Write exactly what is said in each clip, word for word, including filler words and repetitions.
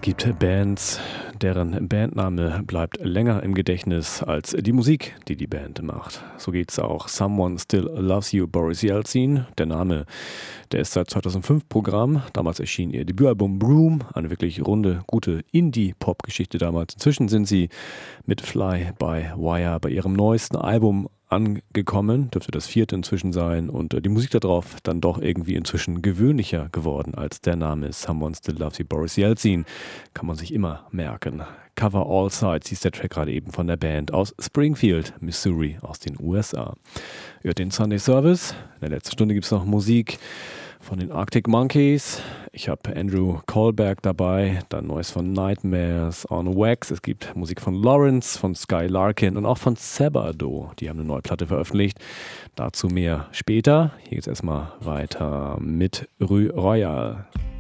gibt Bands, deren Bandname bleibt länger im Gedächtnis als die Musik, die die Band macht. So geht's auch Someone Still Loves You, Boris Yeltsin. Der Name, der ist seit zweitausendfünf Programm. Damals erschien ihr Debütalbum Broom, eine wirklich runde, gute Indie-Pop-Geschichte damals. Inzwischen sind sie mit Fly by Wire bei ihrem neuesten Album angekommen, dürfte das vierte inzwischen sein, und äh, die Musik darauf dann doch irgendwie inzwischen gewöhnlicher geworden als der Name Someone Still Loves You, Boris Yeltsin. Kann man sich immer merken. Cover All Sides hieß der Track gerade eben von der Band aus Springfield, Missouri, aus den U S A. Ihr hört den Sunday Service. In der letzten Stunde gibt es noch Musik von den Arctic Monkeys. Ich habe Andrew Kohlberg dabei, dann Neues von Nightmares on Wax. Es gibt Musik von Lawrence, von Sky Larkin und auch von Sabado. Die haben eine neue Platte veröffentlicht. Dazu mehr später. Hier geht es erstmal weiter mit Rue Royale.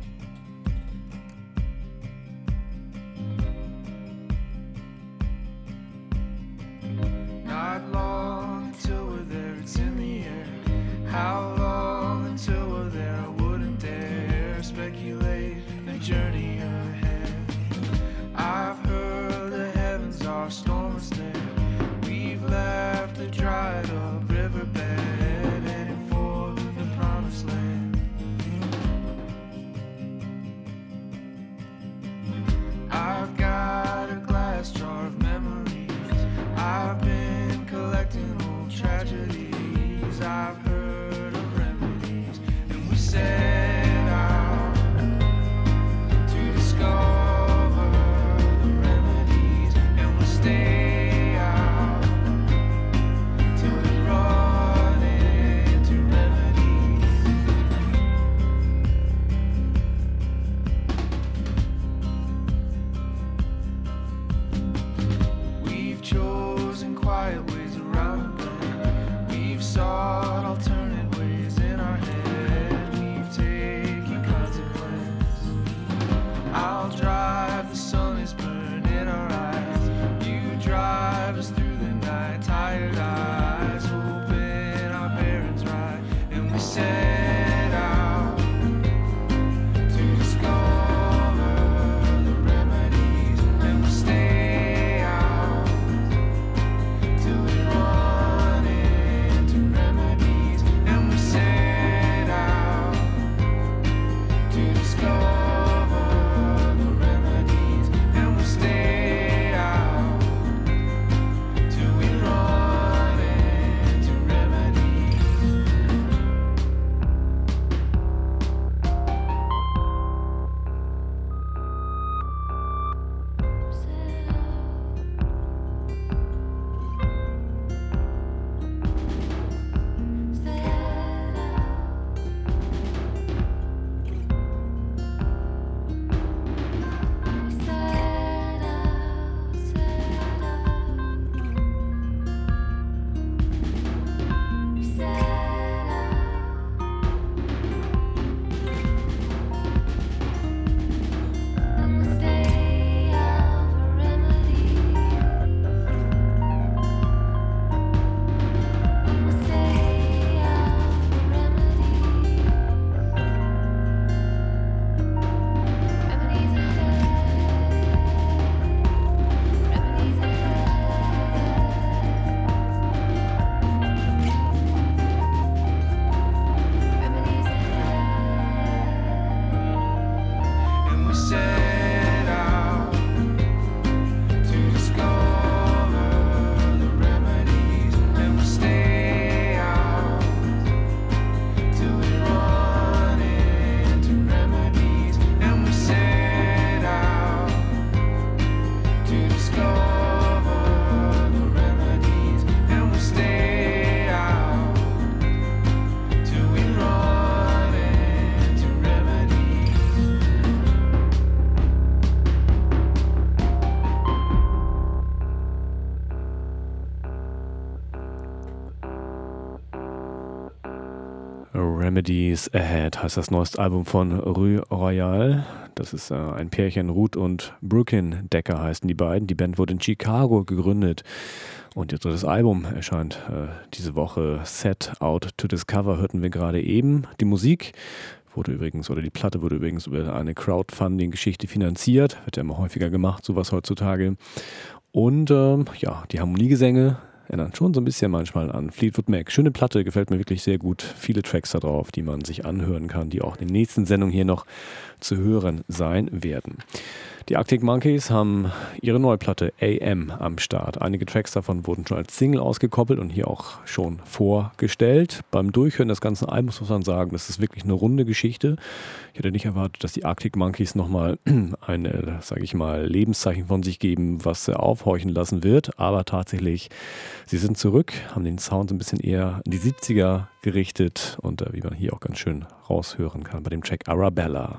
Not long until we're there, it's in the air. How long until we're there? I wouldn't dare speculate the journey ahead. I've heard the heavens are stormless there. We've left the dried up riverbed, heading for the promised land. I've got a glass jar of memories. I've been collecting old tragedies. I've heard of remedies, and we set out to discover the remedies, and we'll stay out till we run into remedies. We've chosen quiet ways around the bend. We've sought alternate ways in our head. We've taken consequence. I'll drive, the sun is burning our eyes. You drive us through the night, tired eyes, hoping our bearings right. And we set out to discover the remedies, and we stay out till we run into remedies, and we set out to discover the remedies, and we stay out till we run into remedies. And we set out to discover the remedies, and we stay out till we run into remedies, and we set out to discover the remedies, and we stay out till we run into remedies. Remedies Ahead heißt das neueste Album von Rue Royale. Das ist äh, ein Pärchen, Ruth und Brooklyn Decker heißen die beiden. Die Band wurde in Chicago gegründet und ihr drittes Album erscheint äh, diese Woche. Set Out to Discover hörten wir gerade eben. Die Musik wurde übrigens, oder die Platte wurde übrigens über eine Crowdfunding-Geschichte finanziert. Wird ja immer häufiger gemacht, sowas heutzutage. Und ähm, ja, die Harmoniegesänge erinnern schon so ein bisschen manchmal an Fleetwood Mac. Schöne Platte, gefällt mir wirklich sehr gut. Viele Tracks da drauf, die man sich anhören kann, die auch in den nächsten Sendungen hier noch zu hören sein werden. Die Arctic Monkeys haben ihre neue Platte A M am Start. Einige Tracks davon wurden schon als Single ausgekoppelt und hier auch schon vorgestellt. Beim Durchhören des ganzen Albums muss man sagen, das ist wirklich eine runde Geschichte. Ich hätte nicht erwartet, dass die Arctic Monkeys nochmal eine, sage ich mal, Lebenszeichen von sich geben, was aufhorchen lassen wird. Aber tatsächlich, sie sind zurück, haben den Sound ein bisschen eher in die siebziger gerichtet und äh, wie man hier auch ganz schön raushören kann bei dem Track Arabella.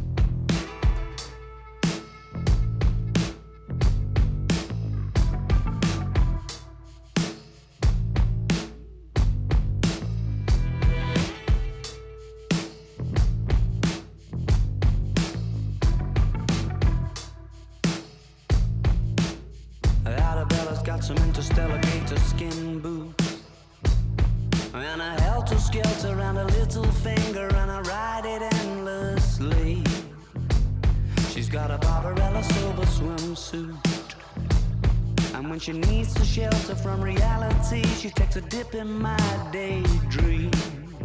Some interstellar gator skin boots and a helter-skelter and a little finger, and I ride it endlessly. She's got a Barbarella silver swimsuit, and when she needs to shelter from reality, she takes a dip in my daydreams.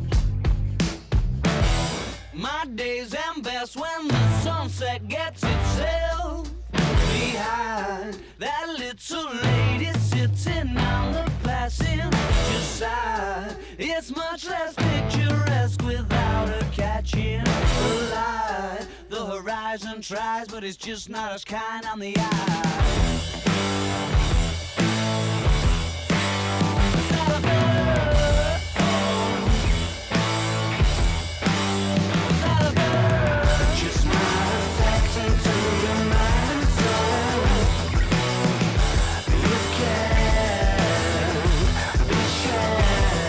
My days end best when the sunset gets itself behind that little lady sitting on the passenger side. It's much less picturesque without her catching the light. The horizon tries, but it's just not as kind on the eye. Is that a bird? Is that a bird? Just not attaching to your mind and soul. You can't be sure.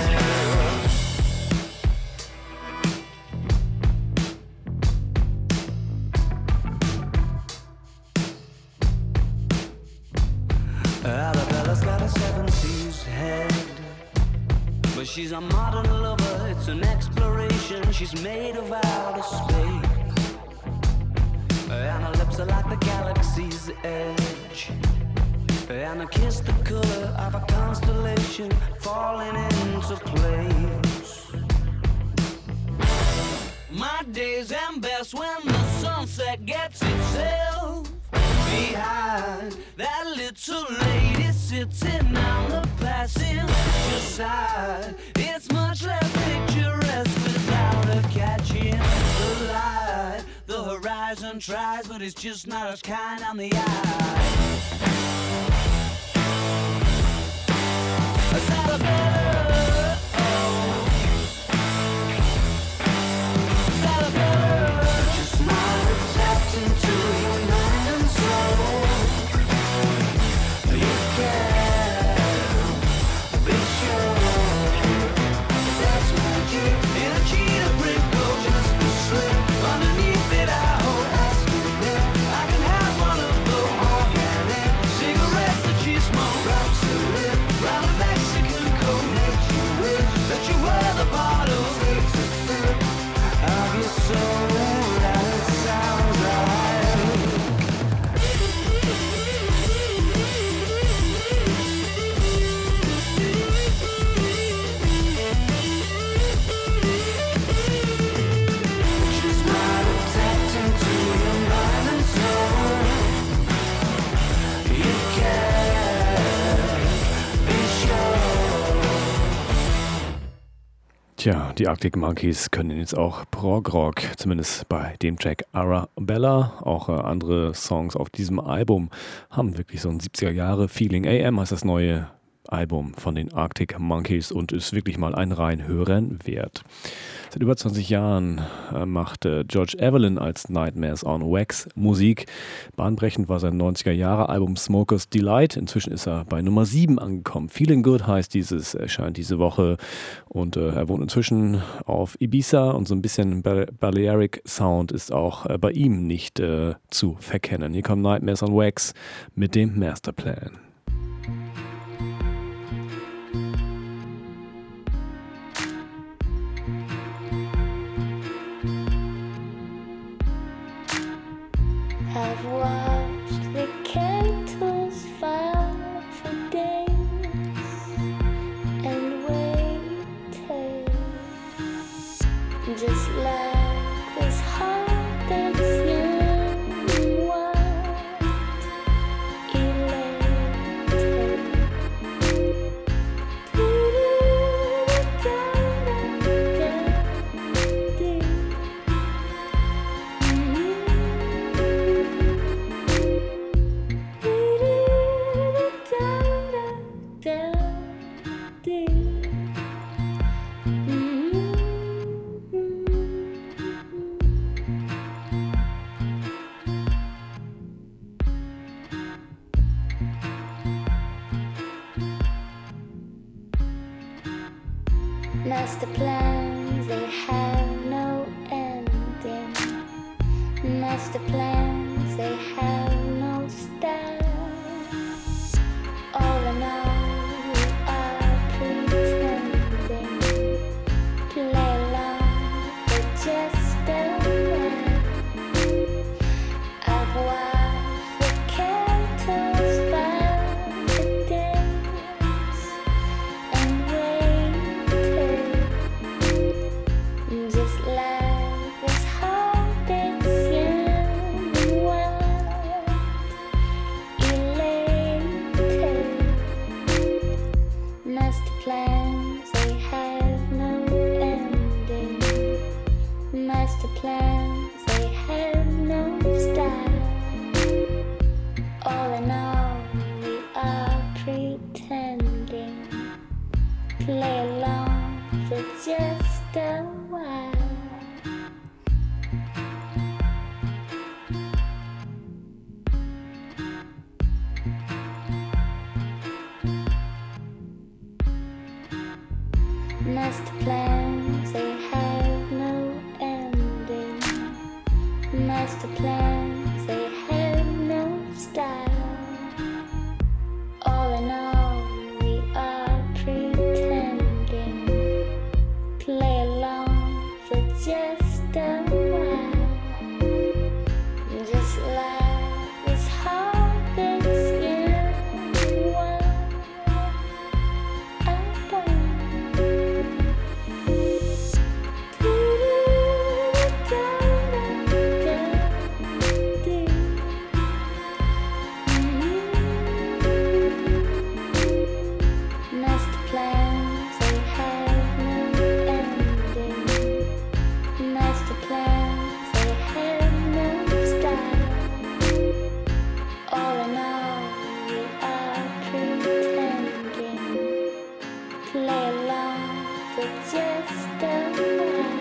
Arabella's got a seventies head, but she's a modern lover, it's an exploration. She's made of outer space, and her lips are like the galaxy's edge, and her kiss the color of a constellation falling into place. My days end best when the sunset gets itself behind that little lady sitting on the passenger side. It's much less picturesque without her catching the light. The horizon tries, but it's just not as kind on the eye. Is that a bird? Oh. Is that a bird? Just not tapped into your mind and soul. You can't be sure. That's magic in a cheetah print coat, just a slip underneath it. I hope that's good. I can have one of those organic cigarettes that you smoke. Wraps a lip round a Mexican coat, makes you wish that you were the bottles. Takes a sip of your soul, and it sounds right. Just not tapped into your mind and soul. You can't be sure. Tja, die Arctic Monkeys können jetzt auch Prog-Rock, zumindest bei dem Track Arabella. Auch äh, andere Songs auf diesem Album haben wirklich so ein siebziger-Jahre-Feeling. A M heißt das neue Album von den Arctic Monkeys und ist wirklich mal ein Reinhören wert. Seit über zwanzig Jahren äh, macht äh, George Evelyn als Nightmares on Wax Musik. Bahnbrechend war sein neunziger-Jahre-Album Smoker's Delight. Inzwischen ist er bei Nummer sieben angekommen. Feeling Good heißt dieses, erscheint diese Woche. Und äh, er wohnt inzwischen auf Ibiza und so ein bisschen Bal- Balearic Sound ist auch äh, bei ihm nicht äh, zu verkennen. Hier kommt Nightmares on Wax mit dem Masterplan. Master plans, they have no ending. Master plans, they have no style. All in all, we are pretending. Play along for just a while. I've watched the candles by the days and waited, just like this heart that's young and wild, elated. Master plans, they have no ending. Master plans, they have no style. All in all, we are pretending. Play along for just a while. Master plans, they have no ending. Master plans, they have no style. All in all, we are pretending. Play along for just a while. Just like this heart that's in wild. I Master plans, they have no ending. Master plans, they have no style. All in all, we are pretending. Play along for just a while.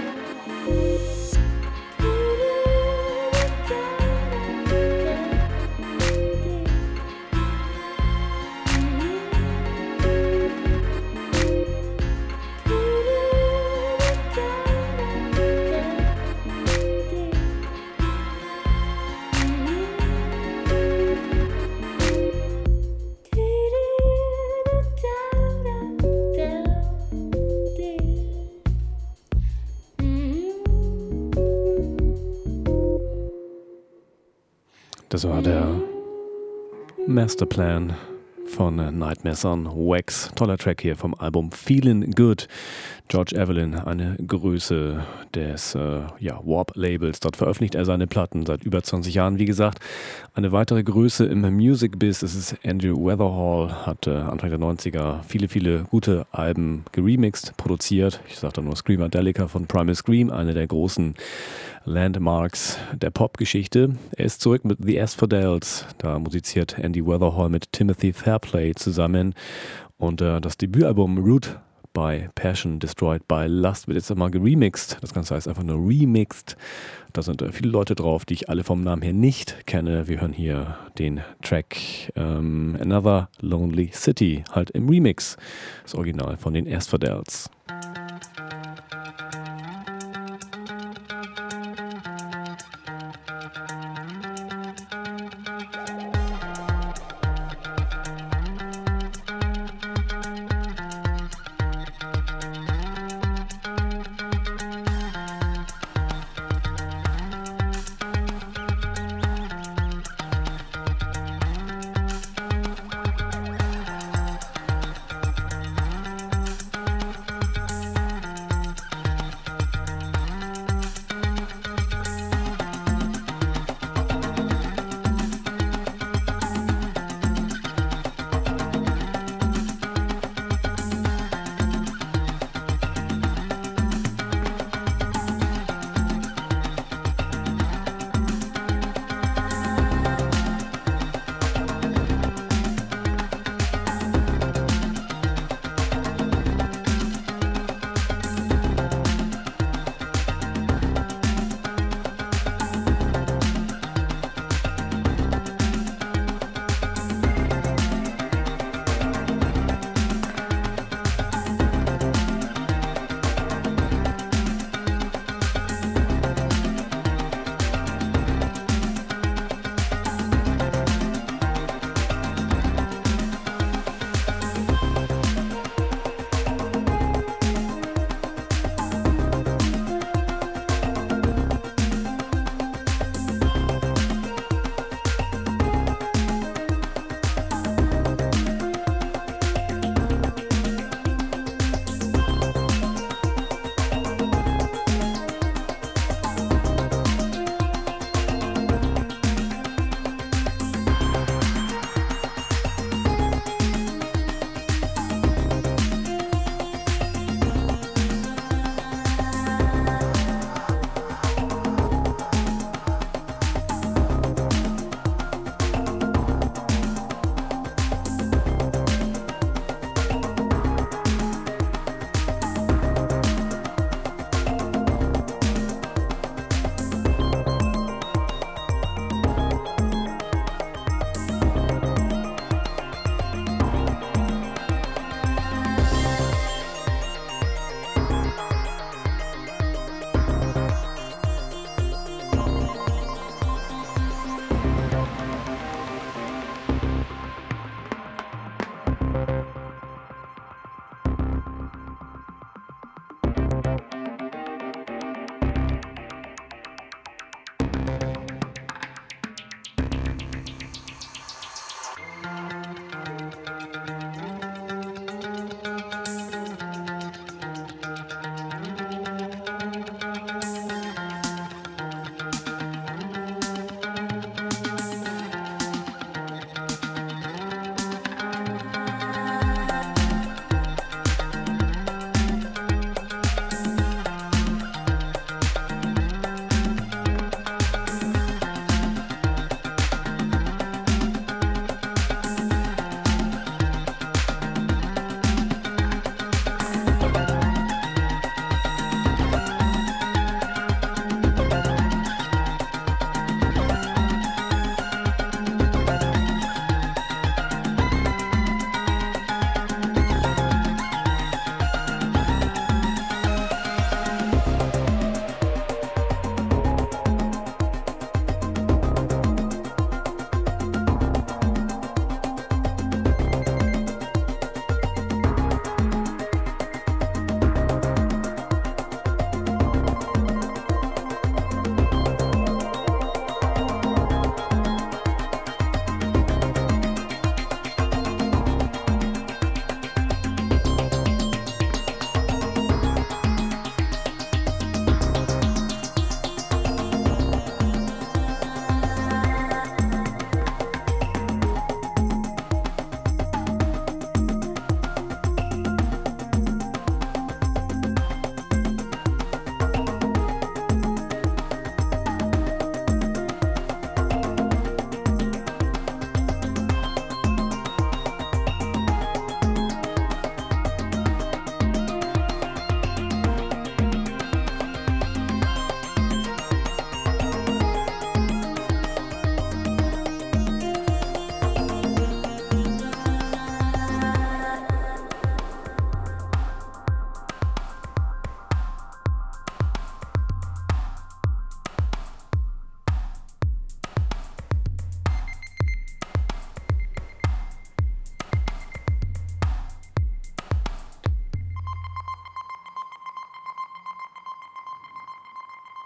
Das war der Masterplan von Nightmares on Wax. Toller Track hier vom Album Feelin' Good. George Evelyn, eine Größe des äh, ja, Warp-Labels. Dort veröffentlicht er seine Platten seit über zwanzig Jahren. Wie gesagt, eine weitere Größe im Music-Biz. Es ist Andrew Weatherall, hat äh, Anfang der neunziger viele, viele gute Alben geremixed, produziert. Ich sage da nur Screamadelica von Primal Scream, eine der großen Landmarks der Popgeschichte. Er ist zurück mit The Asphodels. Da musiziert Andy Weatherall mit Timothy Fairplay zusammen. Und äh, das Debütalbum Root by Passion, Destroyed by Lust wird jetzt einmal geremixed. Das Ganze heißt einfach nur remixed. Da sind äh, viele Leute drauf, die ich alle vom Namen her nicht kenne. Wir hören hier den Track ähm, Another Lonely City, halt im Remix. Das Original von den Asphodels. Thank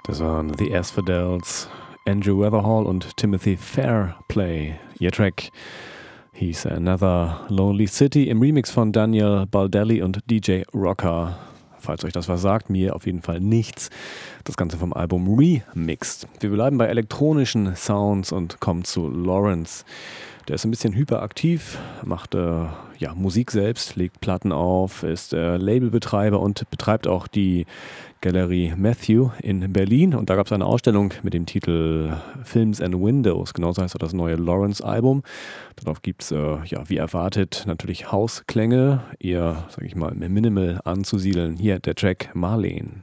Das waren The Asphodels, Andrew Weatherall und Timothy Fairplay. Ihr Track hieß Another Lonely City im Remix von Daniel Baldelli und D J Rocker. Falls euch das was sagt, mir auf jeden Fall nichts. Das Ganze vom Album Remixed. Wir bleiben bei elektronischen Sounds und kommen zu Lawrence. Der ist ein bisschen hyperaktiv, macht äh, ja, Musik selbst, legt Platten auf, ist äh, Labelbetreiber und betreibt auch die Galerie Matthew in Berlin. Und da gab es eine Ausstellung mit dem Titel Films and Windows, genauso heißt auch das neue Lawrence-Album. Darauf gibt es, äh, ja, wie erwartet, natürlich Hausklänge, eher, sag ich mal, minimal anzusiedeln. Hier der Track Marlene.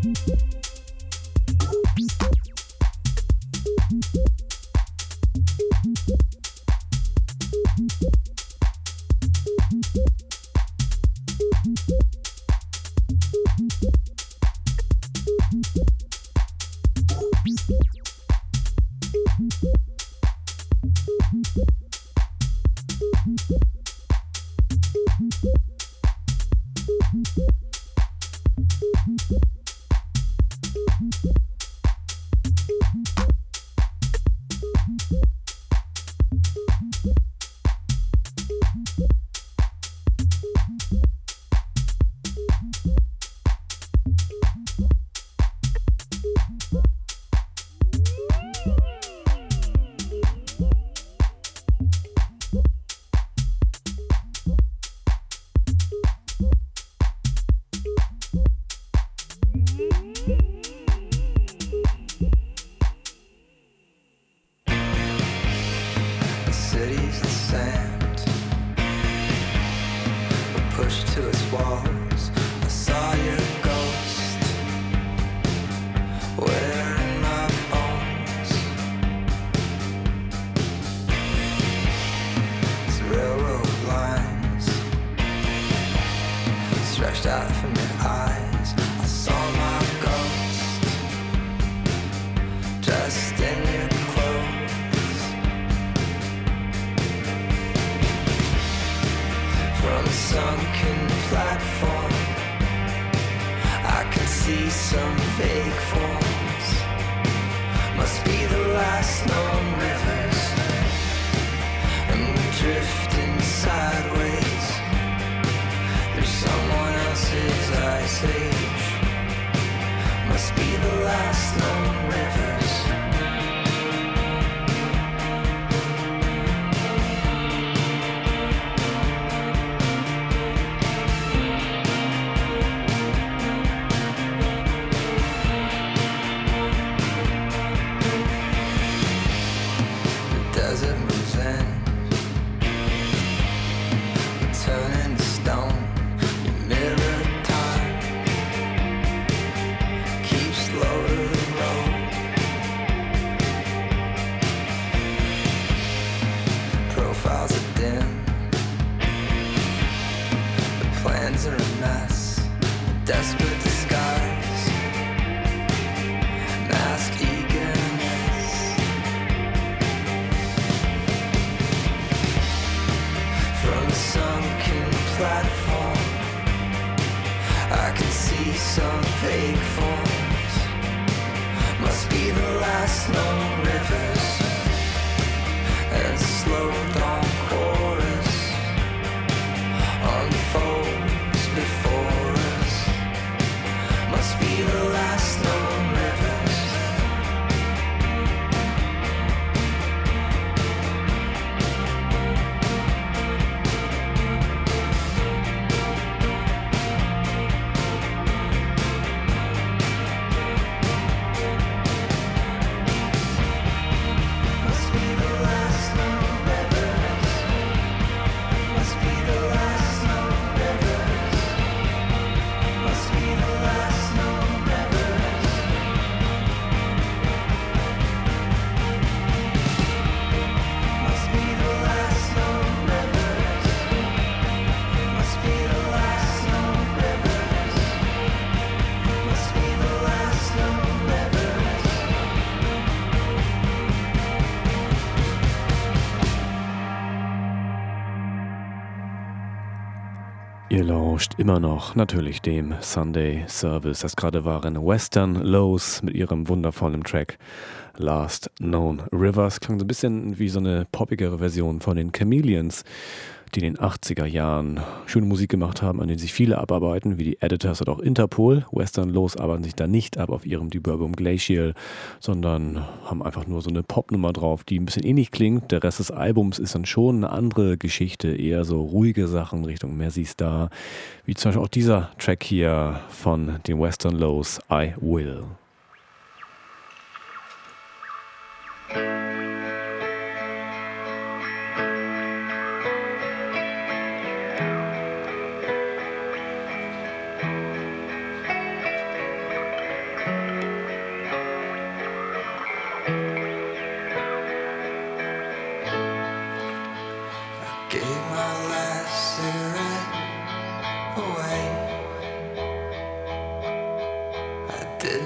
Ihr lauscht immer noch natürlich dem Sunday Service. Das gerade waren Western Lows mit ihrem wundervollen Track Last Known Rivers. Klang so ein bisschen wie so eine poppigere Version von den Chameleons, die in den achtziger Jahren schöne Musik gemacht haben, an denen sich viele abarbeiten, wie die Editors oder auch Interpol. Western Lows arbeiten sich da nicht ab auf ihrem Debütalbum Glacial, sondern haben einfach nur so eine Popnummer drauf, die ein bisschen ähnlich klingt. Der Rest des Albums ist dann schon eine andere Geschichte, eher so ruhige Sachen Richtung Mazzy Star, wie zum Beispiel auch dieser Track hier von den Western Lows, I Will.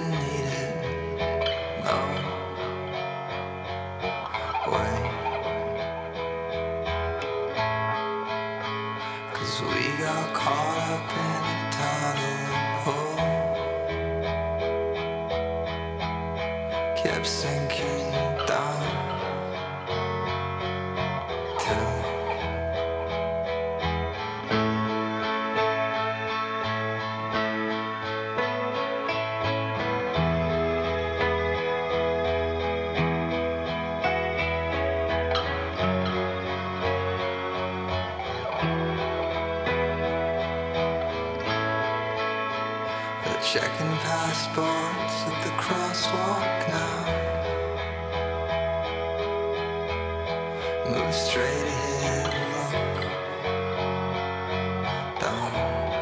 didn't need it. No way. 'Cause we got caught up in a tidal pool. Kept sinking down till checking passports at the crosswalk now. Move straight ahead, look down.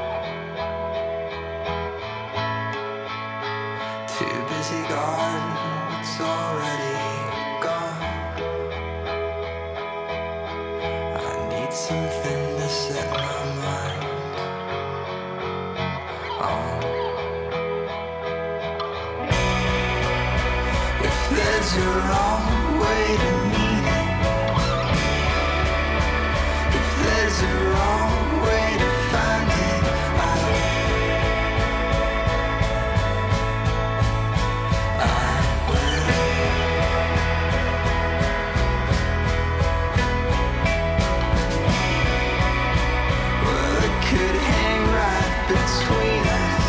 Too busy guarding what's already gone. I need something to set my mind on. There's a wrong way to mean it. If there's a wrong way to find it, I, I will. Well, it could hang right between us,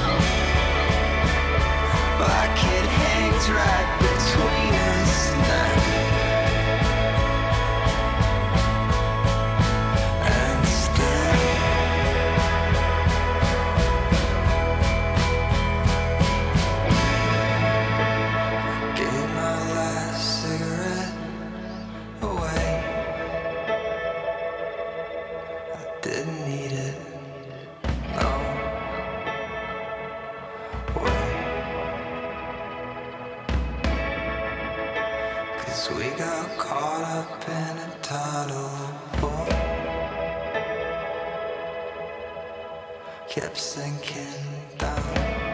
like it hangs right between us now. And still I gave my last cigarette away. I didn't need it, no way. 'Cause we got caught up in a tidal pool. Kept sinking down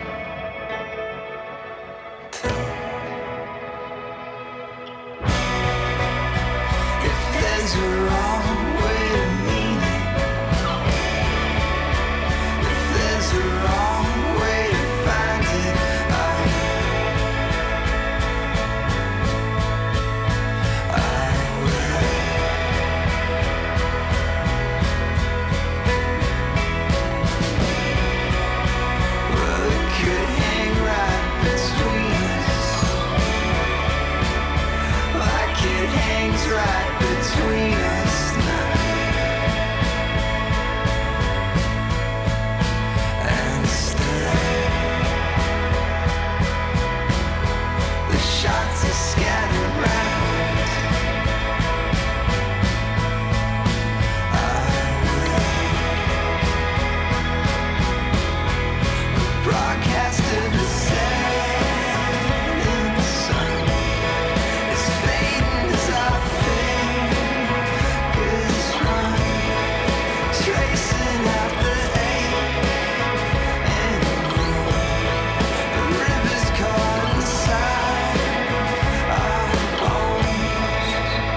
till if there's a wrong way to mean it, if there's a wrong way to find it, I right between us now. And still the shots are scattered round. I will broadcast to the setting sun. It's fading as I tracing out the ache and the rivers caught inside our bones.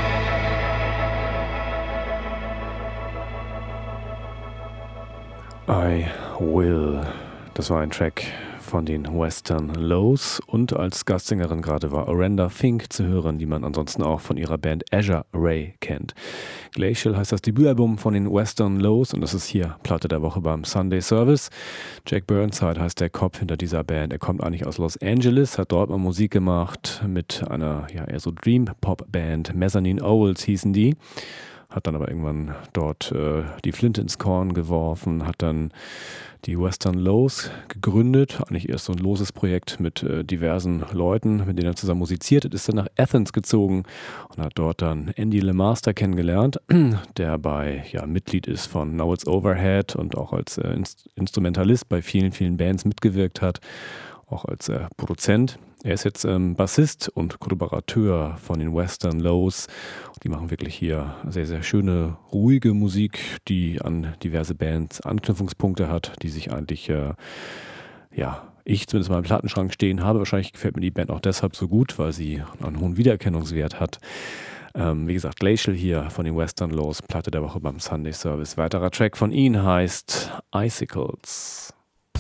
I Will. Das war ein Track von den Western Lows und als Gastsängerin gerade war Orenda Fink zu hören, die man ansonsten auch von ihrer Band Azure Ray kennt. Glacial heißt das Debütalbum von den Western Lows und das ist hier Platte der Woche beim Sunday Service. Jack Burnside heißt der Kopf hinter dieser Band. Er kommt eigentlich aus Los Angeles, hat dort mal Musik gemacht mit einer ja eher so Dream-Pop-Band. Mezzanine Owls hießen die. Hat dann aber irgendwann dort äh, die Flinte ins Korn geworfen, hat dann die Western Lows gegründet, eigentlich erst so ein loses Projekt mit äh, diversen Leuten, mit denen er zusammen musiziert hat, ist dann nach Athens gezogen und hat dort dann Andy LeMaster kennengelernt, der bei ja, Mitglied ist von Now It's Overhead und auch als äh, Inst- Instrumentalist bei vielen, vielen Bands mitgewirkt hat, auch als äh, Produzent. Er ist jetzt ähm, Bassist und Kollaborateur von den Western Lows. Die machen wirklich hier sehr, sehr schöne, ruhige Musik, die an diverse Bands Anknüpfungspunkte hat, die sich eigentlich äh, ja, ich zumindest mal im Plattenschrank stehen habe. Wahrscheinlich gefällt mir die Band auch deshalb so gut, weil sie einen hohen Wiedererkennungswert hat. Ähm, wie gesagt, Glacial hier von den Western Laws, Platte der Woche beim Sunday Service. Weiterer Track von ihnen heißt Icicles.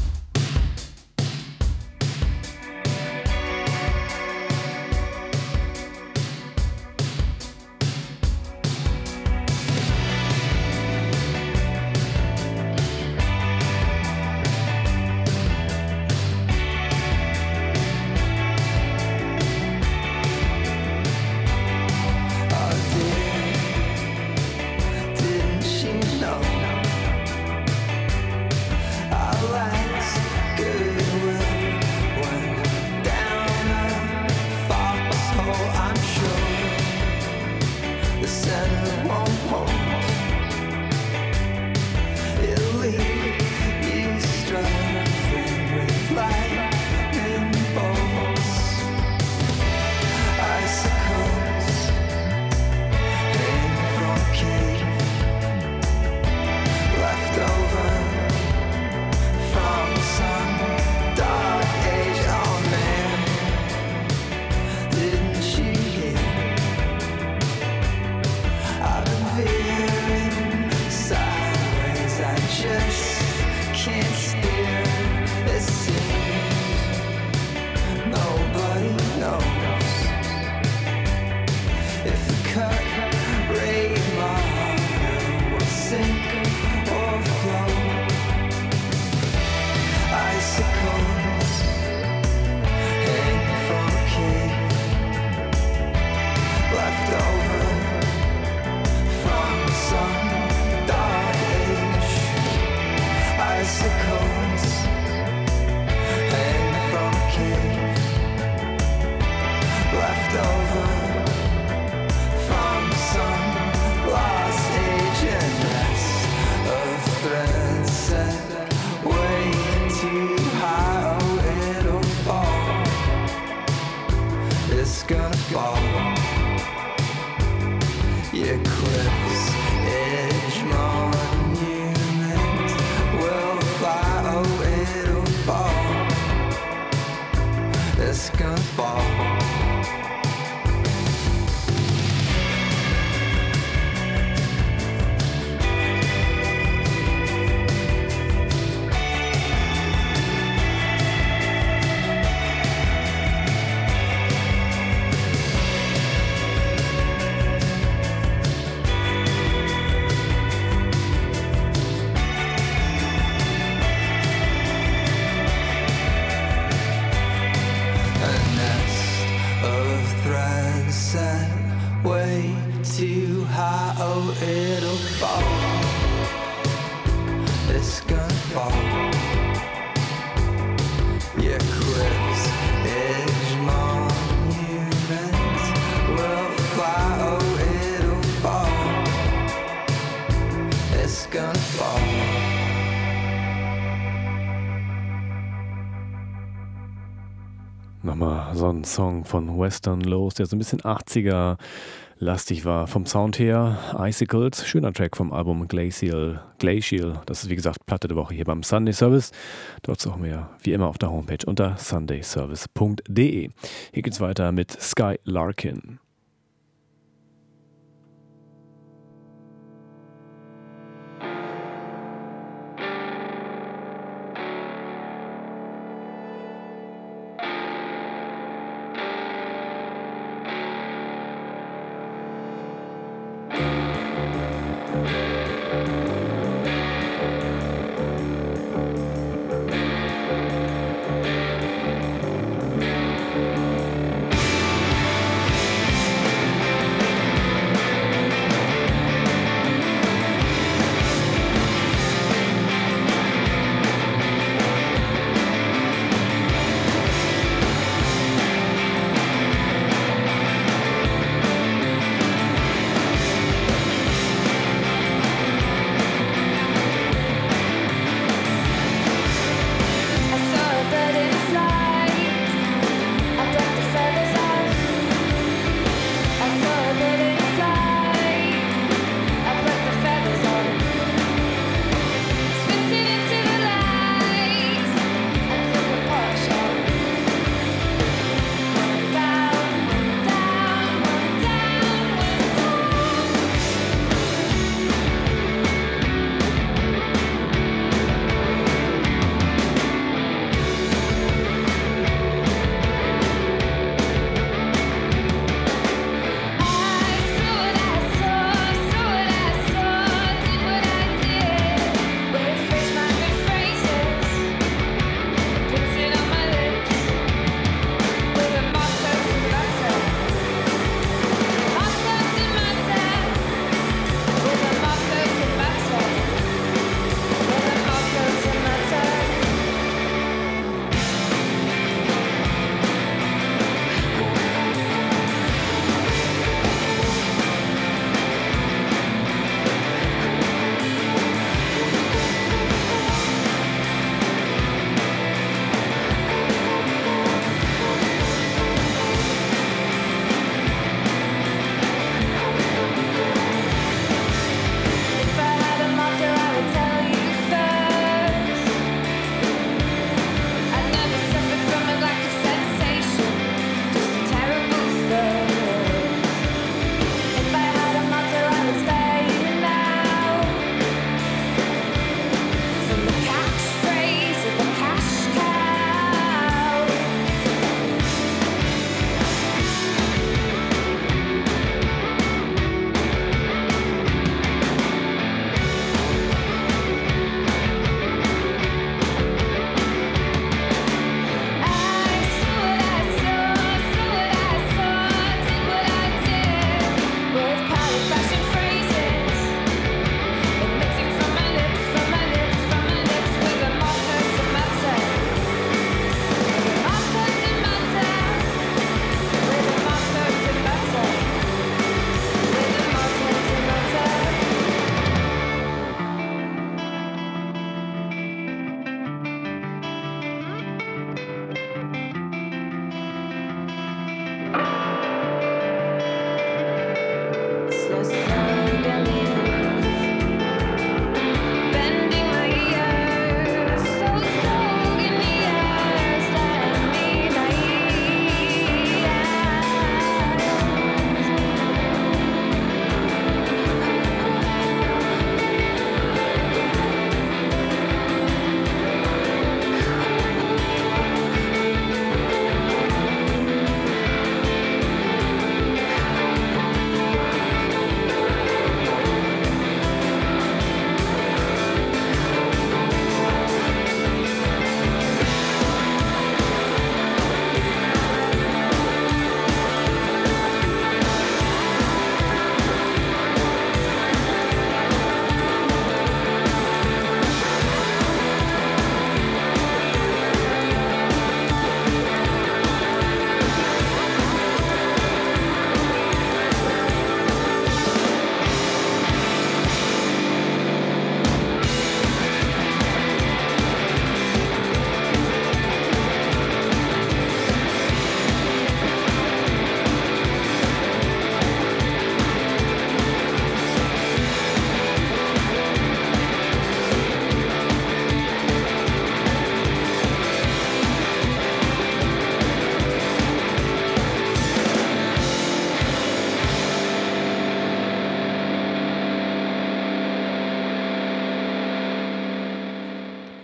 Nochmal so ein Song von Western Laws, der so ein bisschen achtziger-lastig war vom Sound her. Icicles, schöner Track vom Album Glacial. Glacial, das ist wie gesagt Platte der Woche hier beim Sunday Service. Dort auch mehr wie immer auf der Homepage unter sunday service punkt de. Hier geht's weiter mit Sky Larkin. Thank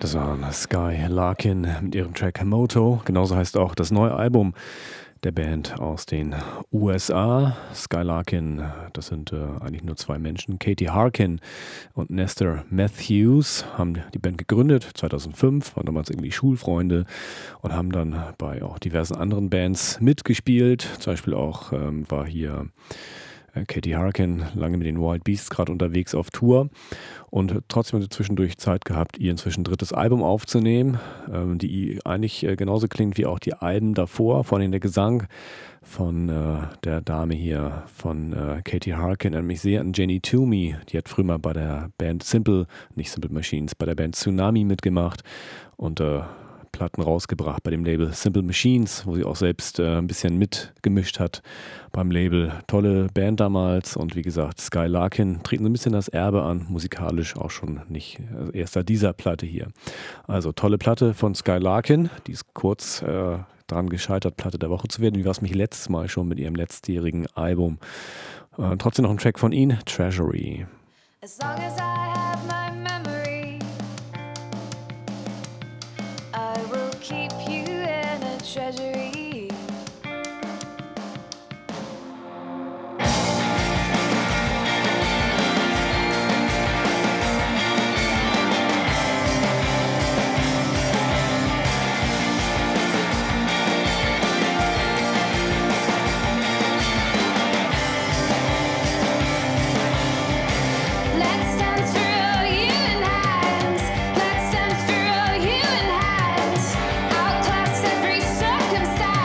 Das waren Sky Larkin mit ihrem Track Moto. Genauso heißt auch das neue Album der Band aus den U S A. Sky Larkin, das sind äh, eigentlich nur zwei Menschen. Katie Harkin und Nestor Matthews haben die Band gegründet, zweitausendfünf, waren damals irgendwie Schulfreunde und haben dann bei auch diversen anderen Bands mitgespielt. Zum Beispiel auch ähm, war hier äh, Katie Harkin lange mit den Wild Beasts gerade unterwegs auf Tour. Und trotzdem hat sie zwischendurch Zeit gehabt, ihr inzwischen drittes Album aufzunehmen, ähm, die eigentlich äh, genauso klingt wie auch die Alben davor. Vor allem der Gesang von äh, der Dame hier, von äh, Katie Harkin, erinnert mich sehr an Jenny Toomey. Die hat früher mal bei der Band Simple, nicht Simple Machines, bei der Band Tsunami mitgemacht und äh, Platten rausgebracht bei dem Label Simple Machines, wo sie auch selbst äh, ein bisschen mitgemischt hat beim Label. Tolle Band damals und wie gesagt, Sky Larkin treten so ein bisschen das Erbe an, musikalisch auch schon nicht also erst seit dieser Platte hier. Also tolle Platte von Sky Larkin, die ist kurz äh, daran gescheitert, Platte der Woche zu werden, wie war es mich letztes Mal schon mit ihrem letztjährigen Album. Äh, trotzdem noch ein Track von ihnen, Treasury. As long as I have my memory, I will keep you in a treasury. Let's dance for all you and hands. Let's dance for all you and hands. Outclass every circumstance.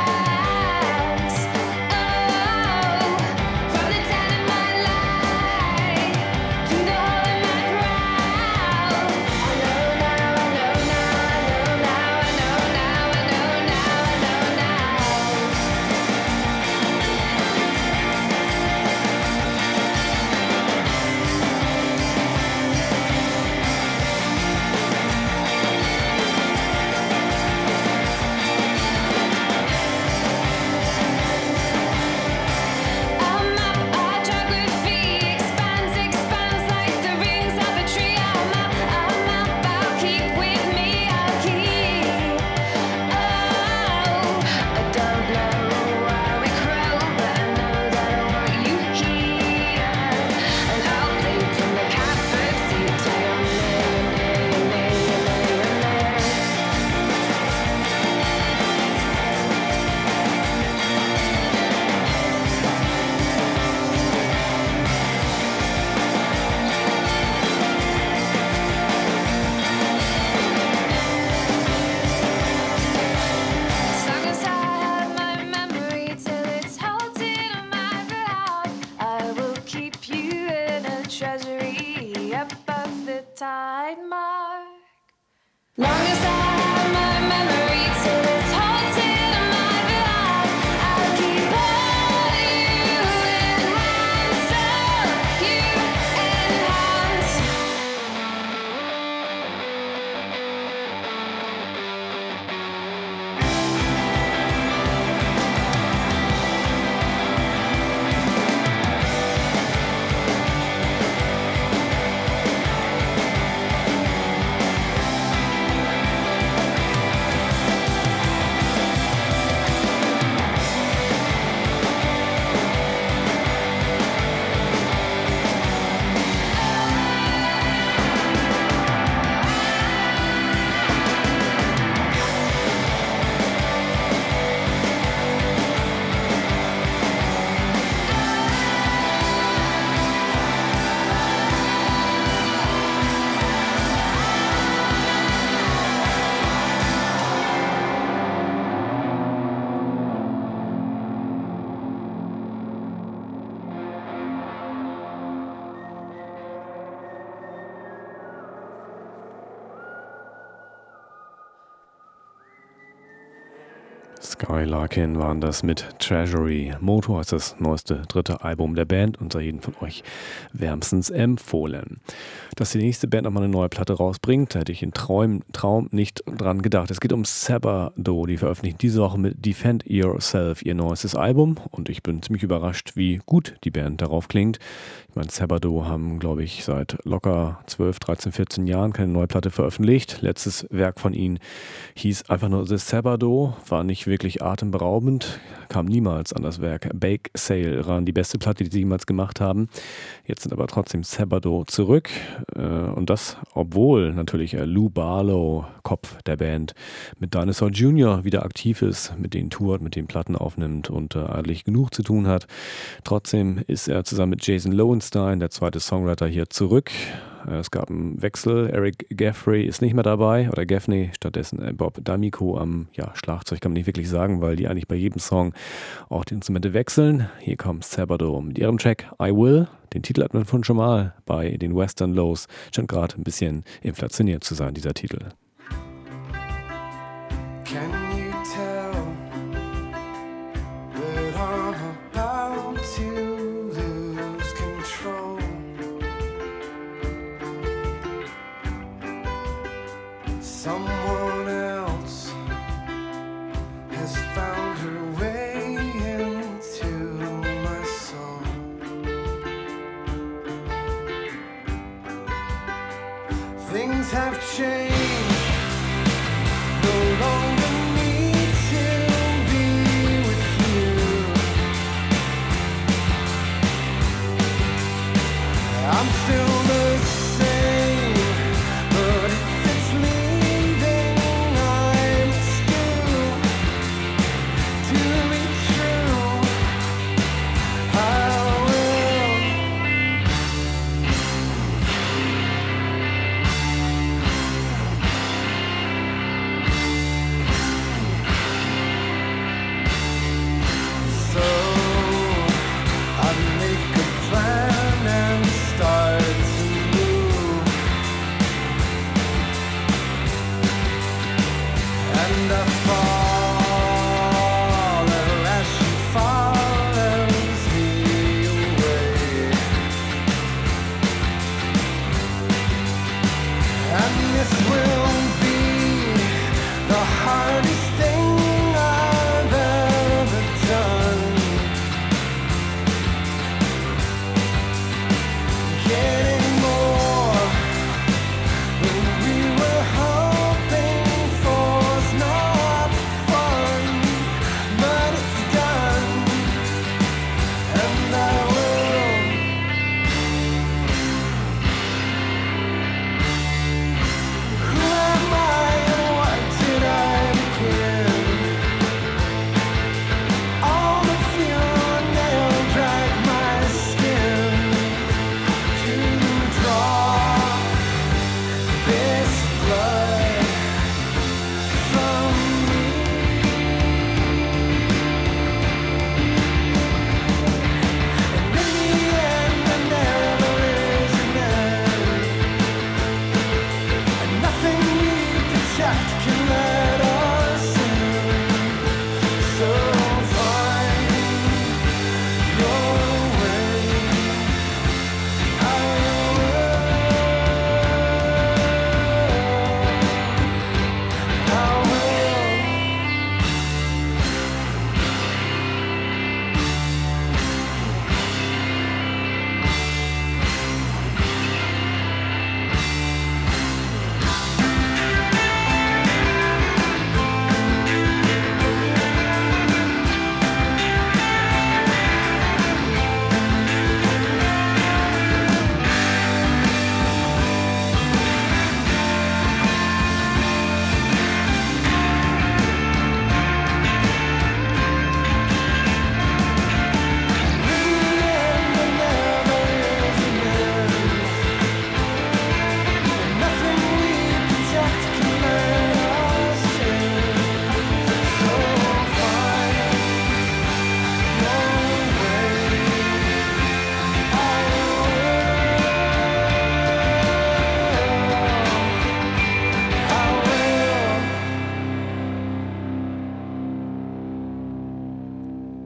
Sky Larkin waren das mit Treasury. Moto heißt das neueste dritte Album der Band und sei jedem von euch wärmstens empfohlen. Dass die nächste Band nochmal eine neue Platte rausbringt, da hätte ich in Traum, Traum nicht dran gedacht. Es geht um Sabado, die veröffentlichen diese Woche mit Defend Yourself ihr neuestes Album und ich bin ziemlich überrascht, wie gut die Band darauf klingt. Ich meine, Sabado haben, glaube ich, seit locker zwölf, dreizehn, vierzehn Jahren keine neue Platte veröffentlicht. Letztes Werk von ihnen hieß einfach nur The Sabado, war nicht wirklich atemberaubend, kam niemals an das Werk Bake Sale ran, die beste Platte, die sie jemals gemacht haben. Jetzt sind aber trotzdem Sabado zurück äh, und das, obwohl natürlich äh, Lou Barlow, Kopf der Band, mit Dinosaur Junior wieder aktiv ist, mit denen tourt, mit denen Platten aufnimmt und äh, eigentlich genug zu tun hat. Trotzdem ist er zusammen mit Jason Lowenstein, der zweite Songwriter, hier zurück. Es gab einen Wechsel, Eric Gaffney ist nicht mehr dabei, oder Gaffney, stattdessen Bob D'Amico am ja, Schlagzeug, kann man nicht wirklich sagen, weil die eigentlich bei jedem Song auch die Instrumente wechseln. Hier kommt Sabado mit ihrem Track I Will. Den Titel hat man von schon mal bei den Western Lows, scheint gerade ein bisschen inflationiert zu sein, dieser Titel. Can you tell that I'm about to lose control? Someone else has found her way into my soul. Things have changed. No longer need to be with you. I'm still the same, but if it's leaving, I'm still to be true. I will.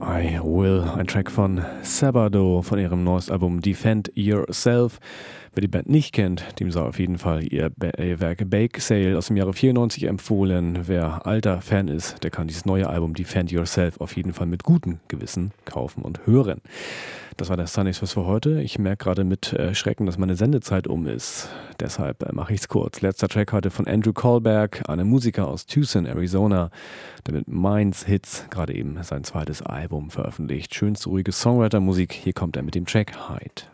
I Will, ein Track von Sabado von ihrem neuesten Album Defend Yourself. Wer die Band nicht kennt, dem sei auf jeden Fall ihr, Be- ihr Werk Bake Sale aus dem Jahre vierundneunzig empfohlen. Wer alter Fan ist, der kann dieses neue Album Defend Yourself auf jeden Fall mit gutem Gewissen kaufen und hören. Das war der Sunny's für heute. Ich merke gerade mit äh, Schrecken, dass meine Sendezeit um ist. Deshalb äh, mache ich es kurz. Letzter Track heute von Andrew Kohlberg, einem Musiker aus Tucson, Arizona, der mit Minds Hits gerade eben sein zweites Album veröffentlicht. Schönste ruhige Songwriter-Musik. Hier kommt er mit dem Track Hide.